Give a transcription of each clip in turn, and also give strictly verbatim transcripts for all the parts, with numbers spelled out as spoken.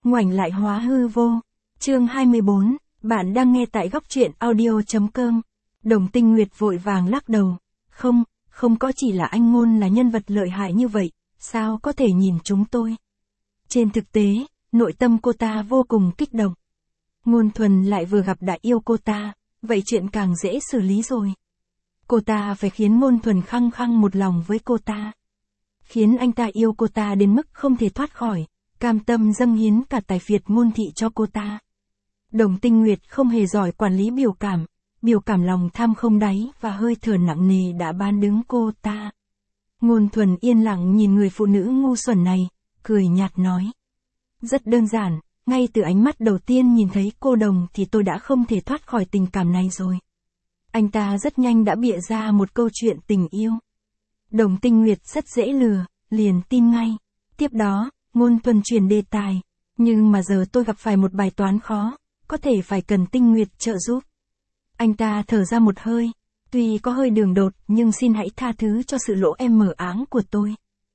ngoảnh lại hóa hư vô. Chương hai mươi bốn, bạn đang nghe tại góc truyện audio.com. Đồng Tinh Nguyệt vội vàng lắc đầu. Không, không có chỉ là anh Ngôn là nhân vật lợi hại như vậy, sao có thể nhìn chúng tôi. Trên thực tế, nội tâm cô ta vô cùng kích động. Ngôn Thuần lại vừa gặp đã yêu cô ta, vậy chuyện càng dễ xử lý rồi. Cô ta phải khiến Ngôn Thuần khăng khăng một lòng với cô ta. Khiến anh ta yêu cô ta đến mức không thể thoát khỏi, cam tâm dâng hiến cả tài phiệt Ngôn thị cho cô ta. Đồng Tinh Nguyệt không hề giỏi quản lý biểu cảm, biểu cảm lòng tham không đáy và hơi thở nặng nề đã bán đứng cô ta. Ngôn Thuần yên lặng nhìn người phụ nữ ngu xuẩn này, cười nhạt nói. Rất đơn giản, ngay từ ánh mắt đầu tiên nhìn thấy cô Đồng thì tôi đã không thể thoát khỏi tình cảm này rồi. Anh ta rất nhanh đã bịa ra một câu chuyện tình yêu. Đồng Tinh Nguyệt rất dễ lừa, liền tin ngay. Tiếp đó, Ngôn Thuần chuyển đề tài. Nhưng mà giờ tôi gặp phải một bài toán khó, có thể phải cần Tinh Nguyệt trợ giúp. Anh ta thở ra một hơi. Tuy có hơi đường đột nhưng xin hãy tha thứ cho sự lỗ em mở áng của tôi.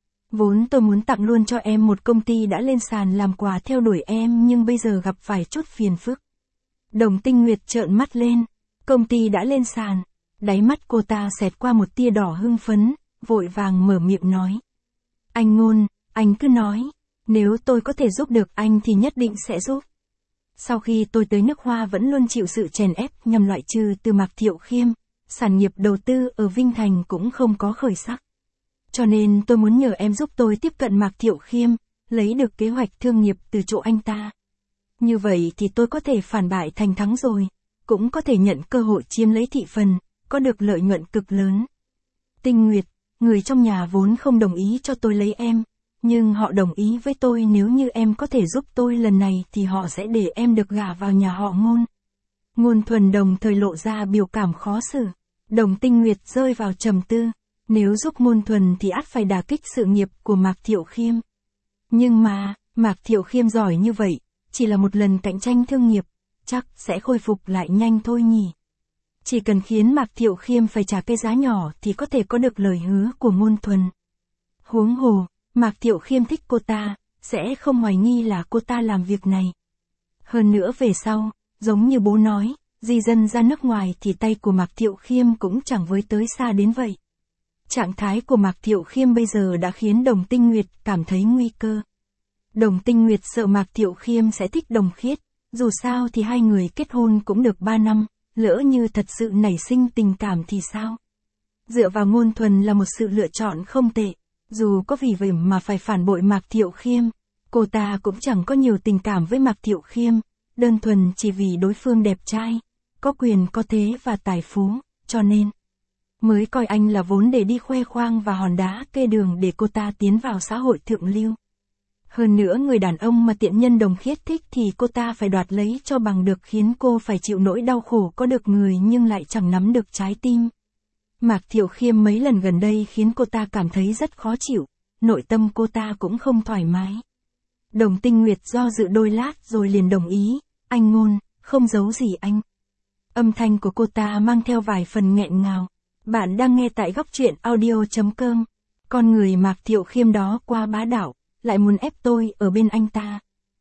Vốn tôi muốn tặng luôn cho em một công ty đã lên sàn làm quà theo đuổi em nhưng bây giờ gặp phải chút phiền phức. Đồng Tinh Nguyệt trợn mắt lên. Công ty đã lên sàn. Đáy mắt cô ta xẹt qua một tia đỏ hưng phấn, vội vàng mở miệng nói. Anh Ngôn, anh cứ nói. Nếu tôi có thể giúp được anh thì nhất định sẽ giúp. Sau khi tôi tới nước Hoa vẫn luôn chịu sự chèn ép nhằm loại trừ từ Mạc Thiệu Khiêm, sản nghiệp đầu tư ở Vinh Thành cũng không có khởi sắc. Cho nên tôi muốn nhờ em giúp tôi tiếp cận Mạc Thiệu Khiêm, lấy được kế hoạch thương nghiệp từ chỗ anh ta. Như vậy thì tôi có thể phản bại thành thắng rồi, cũng có thể nhận cơ hội chiếm lấy thị phần, có được lợi nhuận cực lớn. Tinh Nguyệt, người trong nhà vốn không đồng ý cho tôi lấy em, nhưng họ đồng ý với tôi nếu như em có thể giúp tôi lần này thì họ sẽ để em được gả vào nhà họ Ngôn. Ngôn Thuần đồng thời lộ ra biểu cảm khó xử. Đồng Tinh Nguyệt rơi vào trầm tư. Nếu giúp Ngôn Thuần thì ắt phải đả kích sự nghiệp của Mạc Thiệu Khiêm. Nhưng mà, Mạc Thiệu Khiêm giỏi như vậy, chỉ là một lần cạnh tranh thương nghiệp, chắc sẽ khôi phục lại nhanh thôi nhỉ. Chỉ cần khiến Mạc Thiệu Khiêm phải trả cái giá nhỏ thì có thể có được lời hứa của Ngôn Thuần. Huống hồ, Mạc Thiệu Khiêm thích cô ta, sẽ không hoài nghi là cô ta làm việc này. Hơn nữa về sau, giống như bố nói, di dân ra nước ngoài thì tay của Mạc Thiệu Khiêm cũng chẳng với tới xa đến vậy. Trạng thái của Mạc Thiệu Khiêm bây giờ đã khiến Đồng Tinh Nguyệt cảm thấy nguy cơ. Đồng Tinh Nguyệt sợ Mạc Thiệu Khiêm sẽ thích Đồng Khiết, dù sao thì hai người kết hôn cũng được ba năm, lỡ như thật sự nảy sinh tình cảm thì sao? Dựa vào Ngôn Thuần là một sự lựa chọn không tệ, dù có vì vậy mà phải phản bội Mạc Thiệu Khiêm, cô ta cũng chẳng có nhiều tình cảm với Mạc Thiệu Khiêm, đơn thuần chỉ vì đối phương đẹp trai, có quyền có thế và tài phú, cho nên mới coi anh là vốn để đi khoe khoang và hòn đá kê đường để cô ta tiến vào xã hội thượng lưu. Hơn nữa người đàn ông mà tiện nhân Đồng Khiết thích thì cô ta phải đoạt lấy cho bằng được, khiến cô phải chịu nỗi đau khổ có được người nhưng lại chẳng nắm được trái tim. Mạc Thiệu Khiêm mấy lần gần đây khiến cô ta cảm thấy rất khó chịu, nội tâm cô ta cũng không thoải mái. Đồng Tinh Nguyệt do dự đôi lát rồi liền đồng ý, anh Ngôn, không giấu gì anh. Âm thanh của cô ta mang theo vài phần nghẹn ngào. Bạn đang nghe tại góc truyện audio.com. Con người Mạc Thiệu Khiêm đó quá bá đạo, lại muốn ép tôi ở bên anh ta.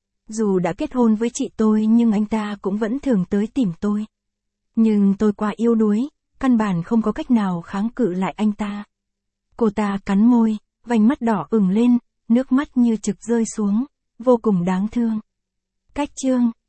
Dù đã kết hôn với chị tôi nhưng anh ta cũng vẫn thường tới tìm tôi. Nhưng tôi quá yếu đuối, căn bản không có cách nào kháng cự lại anh ta. Cô ta cắn môi, vành mắt đỏ ửng lên, nước mắt như trực rơi xuống, vô cùng đáng thương. Cách chương